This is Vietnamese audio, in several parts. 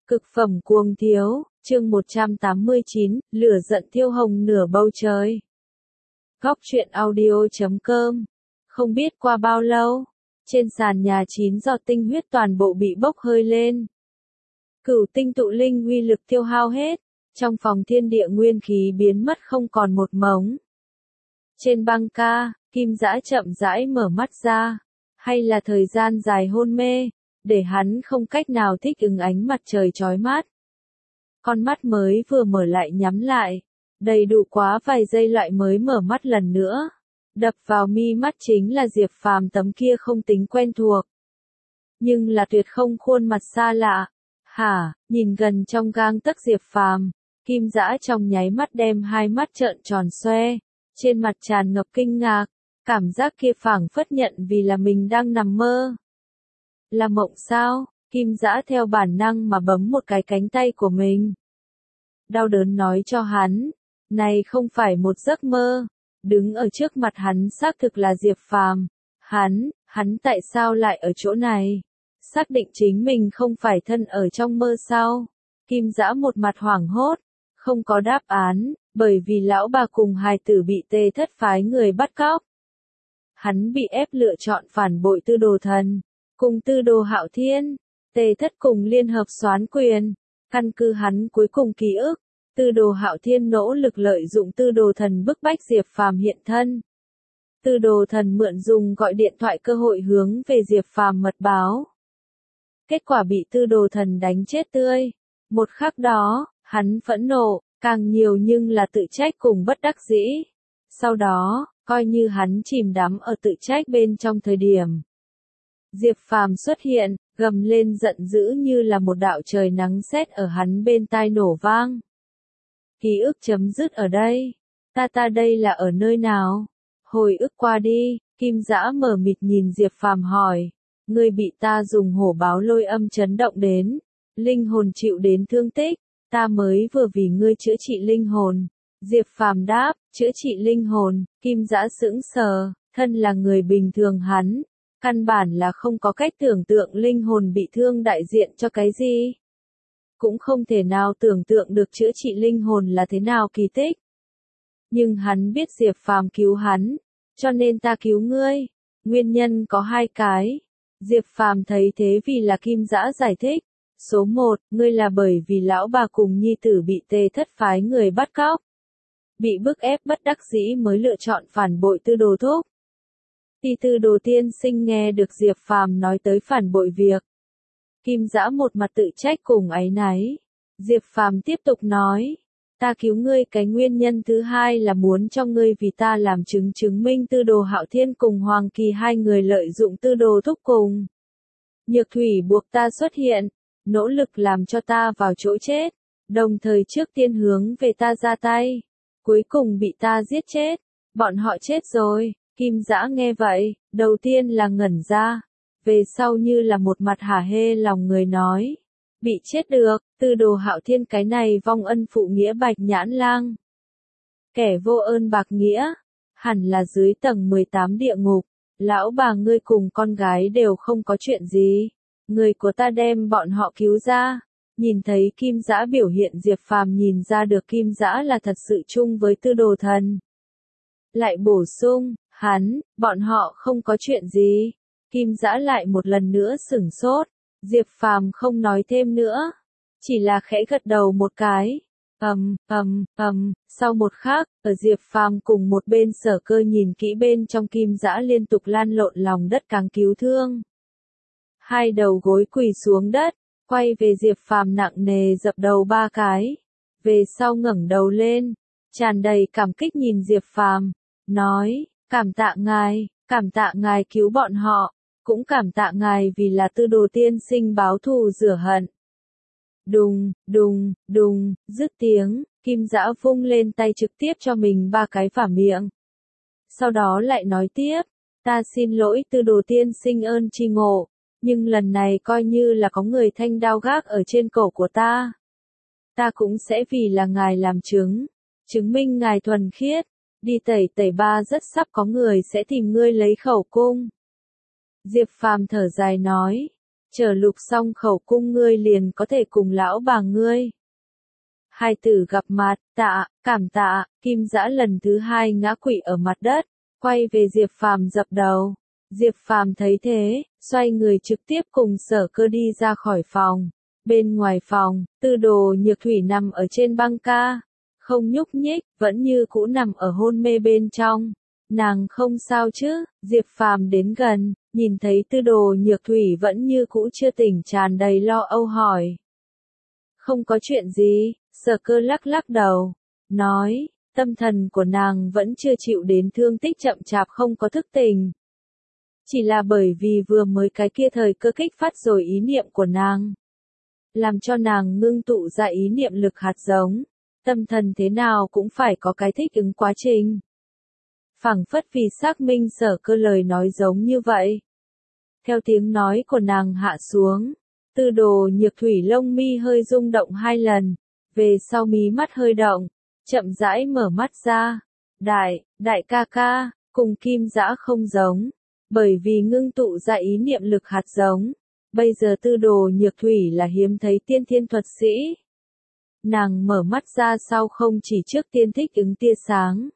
Cực phẩm cuồng thiếu, chương 189, lửa giận thiêu hồng nửa bầu trời. Góc truyện audio.com. Không biết qua bao lâu, trên sàn nhà 9 giọt tinh huyết toàn bộ bị bốc hơi lên. Cửu tinh tụ linh uy lực tiêu hao hết, trong phòng thiên địa nguyên khí biến mất không còn một mống. Trên băng ca, Kim Dã chậm rãi mở mắt ra, hay là thời gian dài hôn mê, để hắn không cách nào thích ứng ánh mặt trời chói mắt. Con mắt mới vừa mở lại nhắm lại, đầy đủ quá vài giây lại mới mở mắt lần nữa. Đập vào mi mắt chính là Diệp Phàm tấm kia không tính quen thuộc, nhưng là tuyệt không khuôn mặt xa lạ. Hả, nhìn gần trong gang tấc Diệp Phàm, Kim Dã trong nháy mắt đem hai mắt trợn tròn xoe, trên mặt tràn ngập kinh ngạc, cảm giác kia phảng phất nhận vì là mình đang nằm mơ. Là mộng sao? Kim Dã theo bản năng mà bấm một cái cánh tay của mình. Đau đớn nói cho hắn, này không phải một giấc mơ. Đứng ở trước mặt hắn xác thực là Diệp Phàm. Hắn tại sao lại ở chỗ này? Xác định chính mình không phải thân ở trong mơ sao? Kim Dã một mặt hoảng hốt, không có đáp án, bởi vì lão bà cùng hài tử bị Tê Thất phái người bắt cóc. Hắn bị ép lựa chọn phản bội Tư Đồ Thần, cùng Tư Đồ Hạo Thiên. Tê Thất cùng liên hợp soán quyền, căn cứ hắn cuối cùng ký ức, Tư Đồ Hạo Thiên nỗ lực lợi dụng Tư Đồ Thần bức bách Diệp Phàm hiện thân. Tư Đồ Thần mượn dùng gọi điện thoại cơ hội hướng về Diệp Phàm mật báo. Kết quả bị Tư Đồ Thần đánh chết tươi. Một khắc đó, hắn phẫn nộ, càng nhiều nhưng là tự trách cùng bất đắc dĩ. Sau đó, coi như hắn chìm đắm ở tự trách bên trong thời điểm. Diệp Phàm xuất hiện, gầm lên giận dữ như là một đạo trời nắng sét ở hắn bên tai nổ vang. Ký ức chấm dứt ở đây. Ta đây là ở nơi nào? Hồi ức qua đi, Kim Dã mờ mịt nhìn Diệp Phàm hỏi. Ngươi bị ta dùng hổ báo lôi âm chấn động đến. Linh hồn chịu đến thương tích. Ta mới vừa vì ngươi chữa trị linh hồn. Diệp Phàm đáp, chữa trị linh hồn. Kim Dã sững sờ, thân là người bình thường hắn. Căn bản là không có cách tưởng tượng linh hồn bị thương đại diện cho cái gì. Cũng không thể nào tưởng tượng được chữa trị linh hồn là thế nào kỳ tích. Nhưng hắn biết Diệp Phàm cứu hắn, cho nên ta cứu ngươi. Nguyên nhân có hai cái. Diệp Phàm thấy thế vì là Kim Dã giải thích. Số 1, ngươi là bởi vì lão bà cùng nhi tử bị Tê Thất phái người bắt cóc. Bị bức ép bất đắc dĩ mới lựa chọn phản bội Tư Đồ thúc. Tư Đồ tiên sinh nghe được Diệp Phàm nói tới phản bội việc. Kim Dã một mặt tự trách cùng áy náy. Diệp Phàm tiếp tục nói. Ta cứu ngươi cái nguyên nhân thứ hai là muốn cho ngươi vì ta làm chứng minh Tư Đồ Hạo Thiên cùng Hoàng Kỳ hai người lợi dụng Tư Đồ thúc cùng. Nhược thủy buộc ta xuất hiện, nỗ lực làm cho ta vào chỗ chết, đồng thời trước tiên hướng về ta ra tay. Cuối cùng bị ta giết chết, bọn họ chết rồi. Kim Dã nghe vậy, đầu tiên là ngẩn ra, về sau như là một mặt hả hê lòng người nói. Bị chết được, Tư Đồ Hạo Thiên cái này vong ân phụ nghĩa bạch nhãn lang. Kẻ vô ơn bạc nghĩa, hẳn là dưới tầng 18 địa ngục, lão bà ngươi cùng con gái đều không có chuyện gì. Người của ta đem bọn họ cứu ra. Nhìn thấy Kim Dã biểu hiện Diệp Phàm nhìn ra được Kim Dã là thật sự chung với Tư Đồ Thần. Lại bổ sung, bọn họ không có chuyện gì. Kim Dã lại một lần nữa sửng sốt. Diệp Phàm không nói thêm nữa, chỉ là khẽ gật đầu một cái. Sau một khắc, ở Diệp Phàm cùng một bên Sở Cơ nhìn kỹ bên trong Kim Dã liên tục lan lộn lòng đất càng cứu thương. Hai đầu gối quỳ xuống đất, quay về Diệp Phàm nặng nề dập đầu ba cái. Về sau ngẩng đầu lên, tràn đầy cảm kích nhìn Diệp Phàm, nói, cảm tạ ngài cứu bọn họ, cũng cảm tạ ngài vì là Tư Đồ tiên sinh báo thù rửa hận. Đùng, dứt tiếng, Kim Dã vung lên tay trực tiếp cho mình ba cái phả miệng. Sau đó lại nói tiếp, ta xin lỗi Tư Đồ tiên sinh ơn tri ngộ, nhưng lần này coi như là có người thanh đao gác ở trên cổ của ta. Ta cũng sẽ vì là ngài làm chứng minh ngài thuần khiết, đi tẩy ba rất sắp có người sẽ tìm ngươi lấy khẩu cung. Diệp Phàm thở dài nói, chờ lục xong khẩu cung ngươi liền có thể cùng lão bà ngươi. Hai tử gặp mặt, cảm tạ, Kim Dã lần thứ hai ngã quỵ ở mặt đất, quay về Diệp Phàm dập đầu. Diệp Phàm thấy thế, xoay người trực tiếp cùng Sở Cơ đi ra khỏi phòng. Bên ngoài phòng, Tư Đồ Nhược Thủy nằm ở trên băng ca, không nhúc nhích, vẫn như cũ nằm ở hôn mê bên trong. Nàng không sao chứ? Diệp Phàm đến gần, nhìn thấy Tư Đồ Nhược Thủy vẫn như cũ chưa tỉnh, tràn đầy lo âu hỏi. Không có chuyện gì, Sở Cơ lắc lắc đầu, nói, tâm thần của nàng vẫn chưa chịu đến thương tích, chậm chạp không có thức tỉnh. Chỉ là bởi vì vừa mới cái kia thời cơ kích phát rồi ý niệm của nàng, làm cho nàng ngưng tụ ra ý niệm lực hạt giống. Tâm thần thế nào cũng phải có cái thích ứng quá trình. Phảng phất vì xác minh Sở Cơ lời nói giống như vậy. Theo tiếng nói của nàng hạ xuống, Tư Đồ Nhược Thủy lông mi hơi rung động 2 lần, về sau mí mắt hơi động, chậm rãi mở mắt ra. Đại ca ca, cùng Kim Dã không giống, bởi vì ngưng tụ ra ý niệm lực hạt giống. Bây giờ Tư Đồ Nhược Thủy là hiếm thấy tiên thiên thuật sĩ. Nàng mở mắt ra sau không chỉ trước tiên thích ứng tia sáng,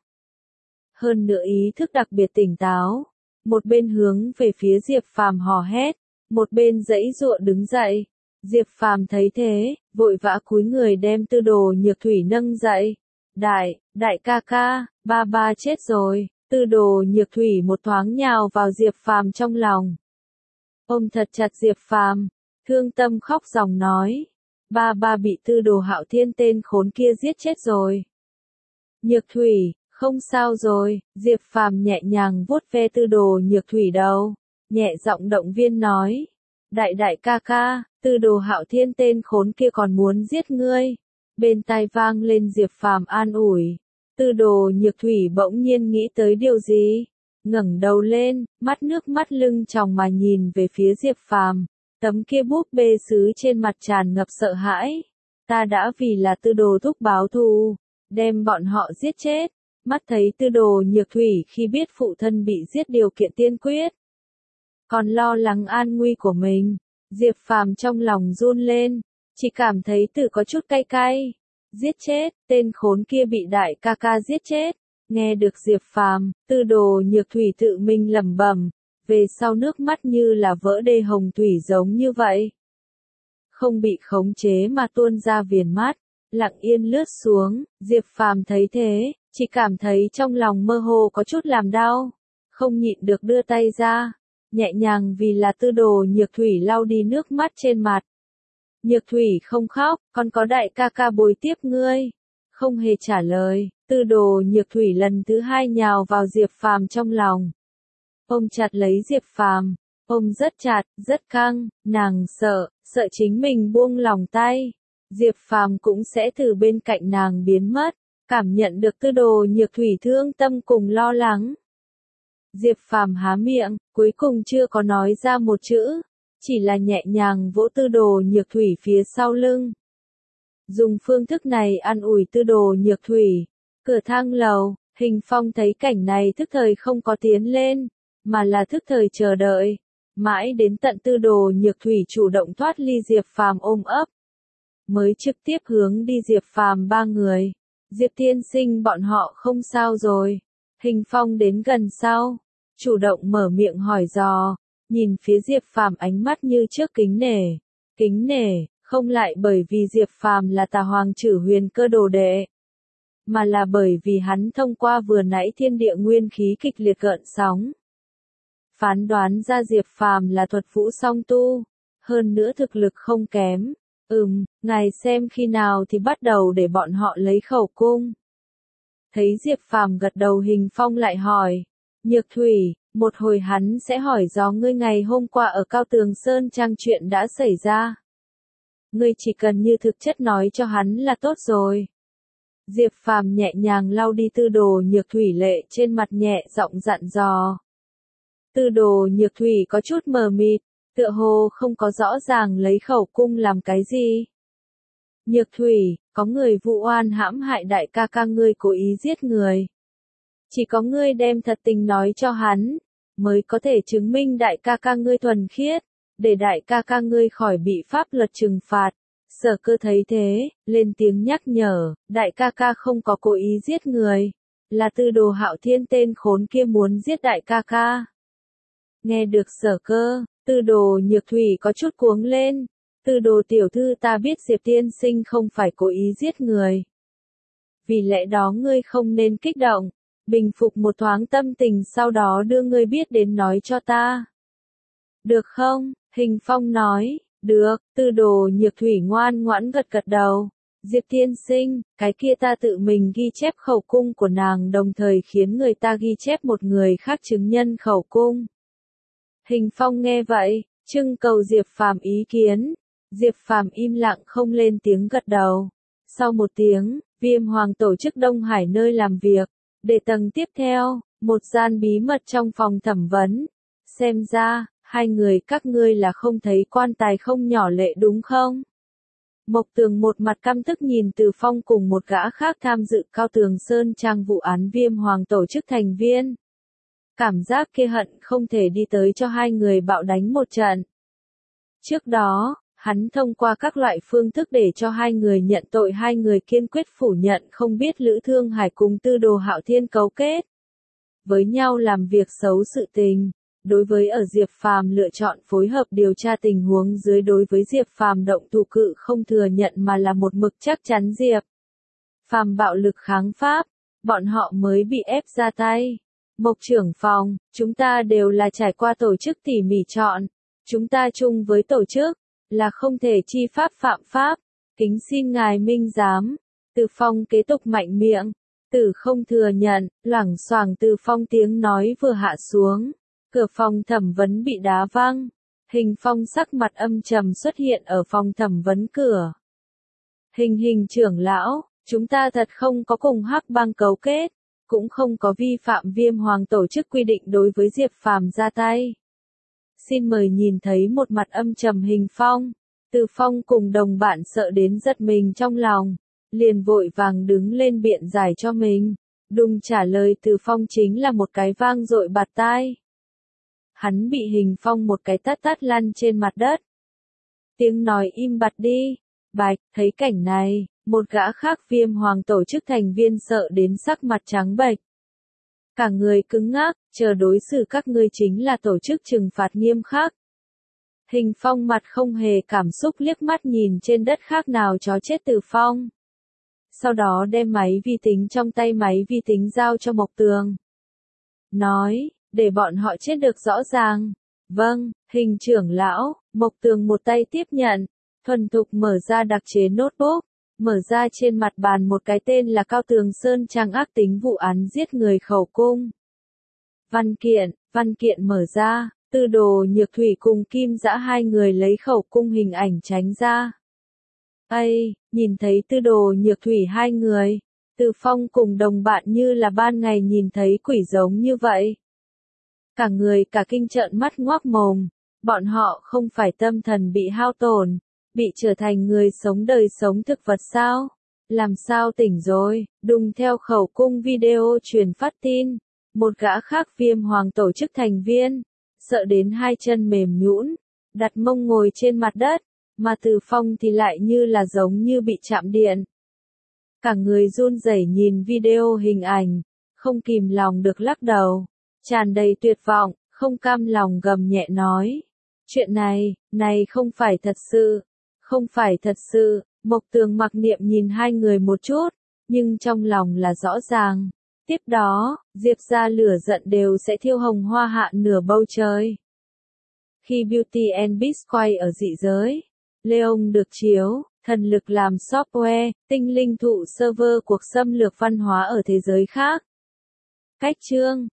hơn nữa ý thức đặc biệt tỉnh táo, một bên hướng về phía Diệp Phàm hò hét, một bên giãy giụa đứng dậy. Diệp Phàm thấy thế, vội vã cúi người đem Tư Đồ Nhược Thủy nâng dậy. Đại ca ca, ba chết rồi. Tư Đồ Nhược Thủy một thoáng nhào vào Diệp Phàm trong lòng, ôm thật chặt Diệp Phàm, thương tâm khóc ròng nói. Ba bị Tư Đồ Hạo Thiên tên khốn kia giết chết rồi. Nhược Thủy, không sao rồi. Diệp Phàm nhẹ nhàng vuốt ve Tư Đồ Nhược Thủy đầu, nhẹ giọng động viên nói. Đại ca ca, Tư Đồ Hạo Thiên tên khốn kia còn muốn giết ngươi. Bên tai vang lên Diệp Phàm an ủi. Tư Đồ Nhược Thủy bỗng nhiên nghĩ tới điều gì, ngẩng đầu lên, mắt nước mắt lưng tròng mà nhìn về phía Diệp Phàm. Tấm kia búp bê sứ trên mặt tràn ngập sợ hãi. Ta đã vì là Tư Đồ thúc báo thù, đem bọn họ giết chết. Mắt thấy Tư Đồ Nhược Thủy khi biết phụ thân bị giết điều kiện tiên quyết, còn lo lắng an nguy của mình, Diệp Phàm trong lòng run lên, chỉ cảm thấy tự có chút cay cay. Giết chết, tên khốn kia bị đại ca ca giết chết. Nghe được Diệp Phàm, Tư Đồ Nhược Thủy tự mình lẩm bẩm, về sau nước mắt như là vỡ đê hồng thủy giống như vậy. Không bị khống chế mà tuôn ra viền mắt, lặng yên lướt xuống. Diệp Phàm thấy thế, chỉ cảm thấy trong lòng mơ hồ có chút làm đau, không nhịn được đưa tay ra, nhẹ nhàng vì là Tư Đồ Nhược Thủy lau đi nước mắt trên mặt. Nhược Thủy không khóc, con có đại ca ca bồi tiếp ngươi. Không hề trả lời, Tư Đồ Nhược Thủy lần thứ hai nhào vào Diệp Phàm trong lòng, ôm chặt lấy Diệp Phàm, ôm rất chặt, rất căng. Nàng sợ chính mình buông lòng tay, Diệp Phàm cũng sẽ từ bên cạnh nàng biến mất. Cảm nhận được Tư Đồ Nhược Thủy thương tâm cùng lo lắng, Diệp Phàm há miệng, cuối cùng chưa có nói ra một chữ, chỉ là nhẹ nhàng vỗ Tư Đồ Nhược Thủy phía sau lưng. Dùng phương thức này an ủi Tư Đồ Nhược Thủy. Cửa thang lầu, Hình Phong thấy cảnh này thức thời không có tiến lên, mà là thức thời chờ đợi, mãi đến tận Tư Đồ Nhược Thủy chủ động thoát ly Diệp Phàm ôm ấp, mới trực tiếp hướng đi Diệp Phàm ba người. Diệp tiên sinh bọn họ không sao rồi. Hình Phong đến gần sau, chủ động mở miệng hỏi dò, nhìn phía Diệp Phàm ánh mắt như trước kính nể, không lại bởi vì Diệp Phàm là Tà Hoàng Chử Huyền Cơ đồ đệ, mà là bởi vì hắn thông qua vừa nãy thiên địa nguyên khí kịch liệt gợn sóng, phán đoán ra Diệp Phàm là thuật vũ song tu, hơn nữa thực lực không kém. Ngài xem khi nào thì bắt đầu để bọn họ lấy khẩu cung. Thấy Diệp Phàm gật đầu, Hình Phong lại hỏi, Nhược Thủy, một hồi hắn sẽ hỏi do ngươi ngày hôm qua ở Cao Tường Sơn Trang chuyện đã xảy ra. Ngươi chỉ cần như thực chất nói cho hắn là tốt rồi. Diệp Phàm nhẹ nhàng lau đi Tư Đồ Nhược Thủy lệ trên mặt, nhẹ giọng dặn dò. Tư Đồ Nhược Thủy có chút mờ mịt, tựa hồ không có rõ ràng lấy khẩu cung làm cái gì. Nhược Thủy, có người vụ oan hãm hại đại ca ca ngươi, cố ý giết người. Chỉ có ngươi đem thật tình nói cho hắn, mới có thể chứng minh đại ca ca ngươi thuần khiết. để đại ca ca ngươi khỏi bị pháp luật trừng phạt. Sở Cơ thấy thế, lên tiếng nhắc nhở, đại ca ca không có cố ý giết người, là Tư Đồ Hạo Thiên tên khốn kia muốn giết đại ca ca. Nghe được Sở Cơ, Tư Đồ Nhược Thủy có chút cuống lên, Tư Đồ tiểu thư ta biết Diệp tiên sinh không phải cố ý giết người. Vì lẽ đó ngươi không nên kích động, bình phục một thoáng tâm tình sau đó đưa ngươi biết đến nói cho ta. Được không? Hình Phong nói, được, Tư Đồ Nhược Thủy ngoan ngoãn gật gật đầu. Diệp tiên sinh, cái kia ta tự mình ghi chép khẩu cung của nàng đồng thời khiến người ta ghi chép một người khác chứng nhân khẩu cung. Hình Phong nghe vậy, trưng cầu Diệp Phàm ý kiến. Diệp Phàm im lặng không lên tiếng gật đầu. Sau một tiếng, Viêm Hoàng tổ chức Đông Hải nơi làm việc. Để tầng tiếp theo, một gian bí mật trong phòng thẩm vấn. Xem ra, hai người các ngươi là không thấy quan tài không nhỏ lệ đúng không? Mộc Tường một mặt căm tức nhìn Từ Phong cùng một gã khác tham dự Cao Tường Sơn Trang vụ án Viêm Hoàng tổ chức thành viên. Cảm giác kia hận không thể đi tới cho hai người bạo đánh một trận. Trước đó, hắn thông qua các loại phương thức để cho hai người nhận tội, hai người kiên quyết phủ nhận không biết Lữ Thương Hải cùng Tư Đồ Hạo Thiên cấu kết với nhau làm việc xấu sự tình. Đối với ở Diệp Phàm lựa chọn phối hợp điều tra tình huống dưới đối với Diệp Phàm động thủ cự không thừa nhận mà là một mực chắc chắn Diệp Phàm bạo lực kháng pháp, bọn họ mới bị ép ra tay. Mộc trưởng phòng, chúng ta đều là trải qua tổ chức tỉ mỉ chọn, chúng ta chung với tổ chức, là không thể chi pháp phạm pháp, kính xin ngài minh giám. Từ Phong kế tục mạnh miệng, Tử không thừa nhận, loảng xoảng Từ Phong tiếng nói vừa hạ xuống. Cửa phòng thẩm vấn bị đá văng, Hình Phong sắc mặt âm trầm xuất hiện ở phòng thẩm vấn cửa. Hình trưởng lão, chúng ta thật không có cùng Hắc Bang cấu kết, cũng không có vi phạm Viêm Hoàng tổ chức quy định đối với Diệp Phàm ra tay. Xin mời nhìn thấy một mặt âm trầm Hình Phong. Từ Phong cùng đồng bạn sợ đến giật mình trong lòng, liền vội vàng đứng lên biện giải cho mình. Đùng trả lời Từ Phong chính là một cái vang dội bạt tai. Hắn bị Hình Phong một cái tát tát lăn trên mặt đất. Tiếng nói im bặt đi. Bạch, thấy cảnh này, một gã khác Viêm Hoàng tổ chức thành viên sợ đến sắc mặt trắng bệch. Cả người cứng ngắc, chờ đối xử các ngươi chính là tổ chức trừng phạt nghiêm khắc. Hình Phong mặt không hề cảm xúc liếc mắt nhìn trên đất khác nào chó chết Từ Phong. Sau đó đem máy vi tính trong tay máy vi tính giao cho Mộc Tường. Nói, để bọn họ chết được rõ ràng. Vâng, Hình trưởng lão. Mộc Tường một tay tiếp nhận, thuần thục mở ra đặc chế notebook, mở ra trên mặt bàn một cái tên là Cao Tường Sơn Trang ác tính vụ án giết người khẩu cung. Văn kiện mở ra, Tư Đồ Nhược Thủy cùng Kim Dã hai người lấy khẩu cung hình ảnh tránh ra. Ây, nhìn thấy Tư Đồ Nhược Thủy hai người, Từ Phong cùng đồng bạn như là ban ngày nhìn thấy quỷ giống như vậy. Cả người cả kinh trợn mắt ngoác mồm, bọn họ không phải tâm thần bị hao tổn, bị trở thành người sống đời sống thực vật sao? Làm sao tỉnh rồi? Đùng theo khẩu cung video truyền phát tin, một gã khác Viêm Hoàng tổ chức thành viên, sợ đến hai chân mềm nhũn, đặt mông ngồi trên mặt đất, mà Từ Phong thì lại như là giống như bị chạm điện. Cả người run rẩy nhìn video hình ảnh, không kìm lòng được lắc đầu, tràn đầy tuyệt vọng, không cam lòng gầm nhẹ nói. Chuyện này không phải thật sự, không phải thật sự. Mộc Tường mặc niệm nhìn hai người một chút, nhưng trong lòng là rõ ràng. Tiếp đó, Diệp ra lửa giận đều sẽ thiêu hồng hoa hạ nửa bầu trời. Khi Beauty and Beast quay ở dị giới, Leon được chiếu, thần lực làm software, tinh linh thụ server cuộc xâm lược văn hóa ở thế giới khác. Cách chương